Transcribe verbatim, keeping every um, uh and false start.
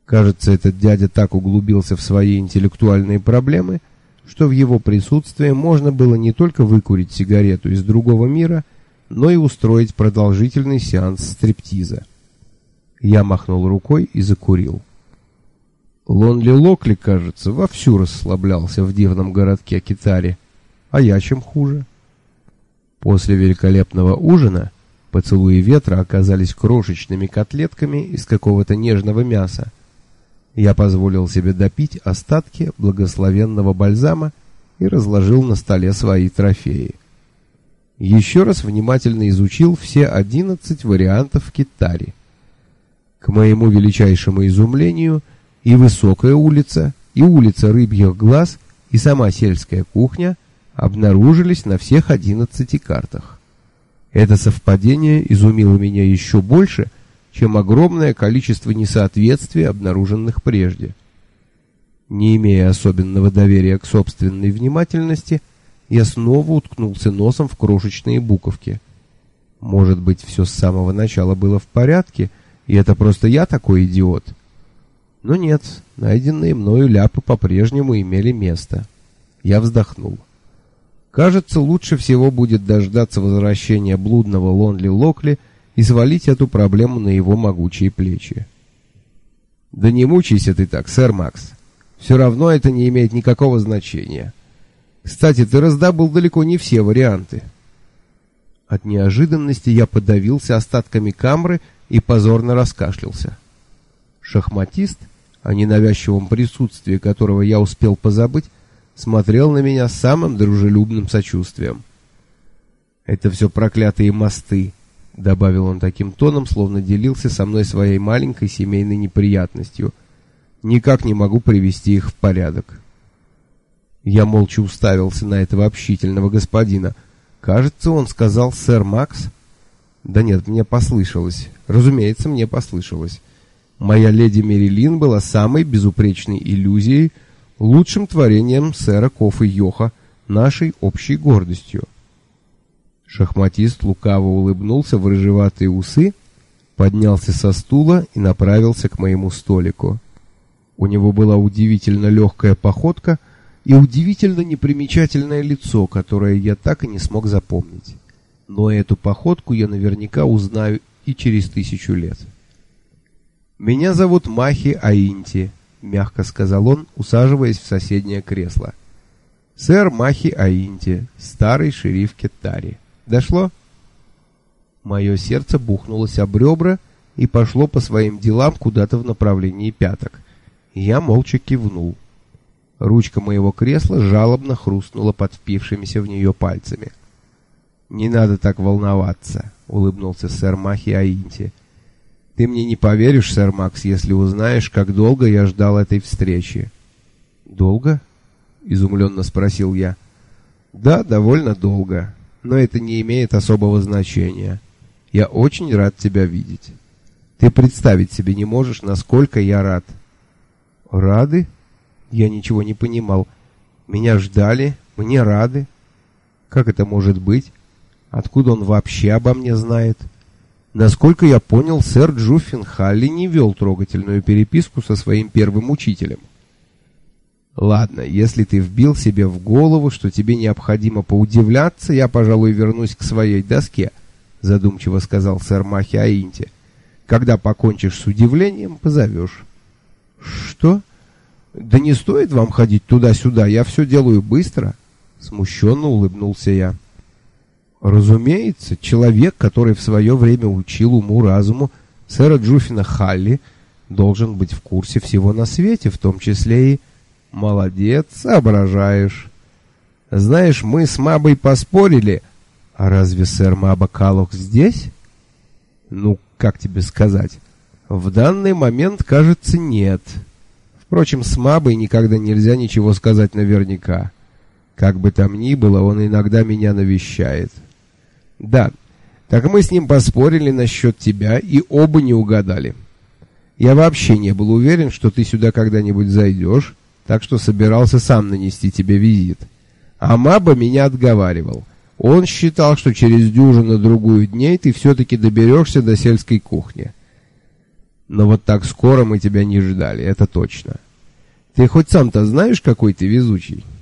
Кажется, этот дядя так углубился в свои интеллектуальные проблемы, что в его присутствии можно было не только выкурить сигарету из другого мира, но и устроить продолжительный сеанс стриптиза. Я махнул рукой и закурил. Лонли Локли, кажется, вовсю расслаблялся в дивном городке Китари. А я чем хуже? После великолепного ужина поцелуи ветра оказались крошечными котлетками из какого-то нежного мяса. Я позволил себе допить остатки благословенного бальзама и разложил на столе свои трофеи. Еще раз внимательно изучил все одиннадцать вариантов китари. К моему величайшему изумлению, и высокая улица, и улица Рыбьих Глаз, и сама сельская кухня обнаружились на всех одиннадцати картах. Это совпадение изумило меня еще больше, чем огромное количество несоответствий, обнаруженных прежде. Не имея особенного доверия к собственной внимательности, я снова уткнулся носом в крошечные буковки. Может быть, все с самого начала было в порядке, и это просто я такой идиот? Но нет, найденные мною ляпы по-прежнему имели место. Я вздохнул. Кажется, лучше всего будет дождаться возвращения блудного Лонли Локли и свалить эту проблему на его могучие плечи. Да не мучайся ты так, сэр Макс. Все равно это не имеет никакого значения. Кстати, ты раздобыл далеко не все варианты. От неожиданности я подавился остатками камры и позорно раскашлялся. Шахматист, о ненавязчивом присутствии которого я успел позабыть, смотрел на меня с самым дружелюбным сочувствием. «Это все проклятые мосты», — добавил он таким тоном, словно делился со мной своей маленькой семейной неприятностью. «Никак не могу привести их в порядок». Я молча уставился на этого общительного господина. Кажется, он сказал «сэр Макс». Да нет, мне послышалось. Разумеется, мне послышалось. Моя леди Мерилин была самой безупречной иллюзией, лучшим творением сэра Кофа Йоха, нашей общей гордостью. Шахматист лукаво улыбнулся в рыжеватые усы, поднялся со стула и направился к моему столику. У него была удивительно легкая походка и удивительно непримечательное лицо, которое я так и не смог запомнить. Но эту походку я наверняка узнаю и через тысячу лет. «Меня зовут Махи Аинти», — мягко сказал он, усаживаясь в соседнее кресло. «Сэр Махи Аинти, старый шериф Китари. Дошло?» Мое сердце бухнулось об ребра и пошло по своим делам куда-то в направлении пяток. Я молча кивнул. Ручка моего кресла жалобно хрустнула под впившимися в нее пальцами. «Не надо так волноваться», — улыбнулся сэр Махи Аинти. «Ты мне не поверишь, сэр Макс, если узнаешь, как долго я ждал этой встречи». «Долго?» — изумленно спросил я. «Да, довольно долго, но это не имеет особого значения. Я очень рад тебя видеть. Ты представить себе не можешь, насколько я рад». «Рады?» Я ничего не понимал. Меня ждали, мне рады. Как это может быть? Откуда он вообще обо мне знает? Насколько я понял, сэр Джуффин Халли не вел трогательную переписку со своим первым учителем. Ладно, если ты вбил себе в голову, что тебе необходимо поудивляться, я, пожалуй, вернусь к своей доске, задумчиво сказал сэр Махи Аинти. Когда покончишь с удивлением, позовешь. Что? Да не стоит вам ходить туда-сюда, я все делаю быстро, смущенно улыбнулся я. Разумеется, человек, который в свое время учил уму-разуму сэра Джуффина Халли, должен быть в курсе всего на свете, в том числе и... Молодец, соображаешь. Знаешь, мы с Мабой поспорили. А разве сэр Маба Калох здесь? Ну, как тебе сказать? В данный момент, кажется, нет. Впрочем, с Мабой никогда нельзя ничего сказать наверняка. Как бы там ни было, он иногда меня навещает. Да, так мы с ним поспорили насчет тебя и оба не угадали. Я вообще не был уверен, что ты сюда когда-нибудь зайдешь, так что собирался сам нанести тебе визит. А Маба меня отговаривал. Он считал, что через дюжину-другую дней ты все-таки доберешься до сельской кухни. Но вот так скоро мы тебя не ждали, это точно. Ты хоть сам-то знаешь, какой ты везучий?»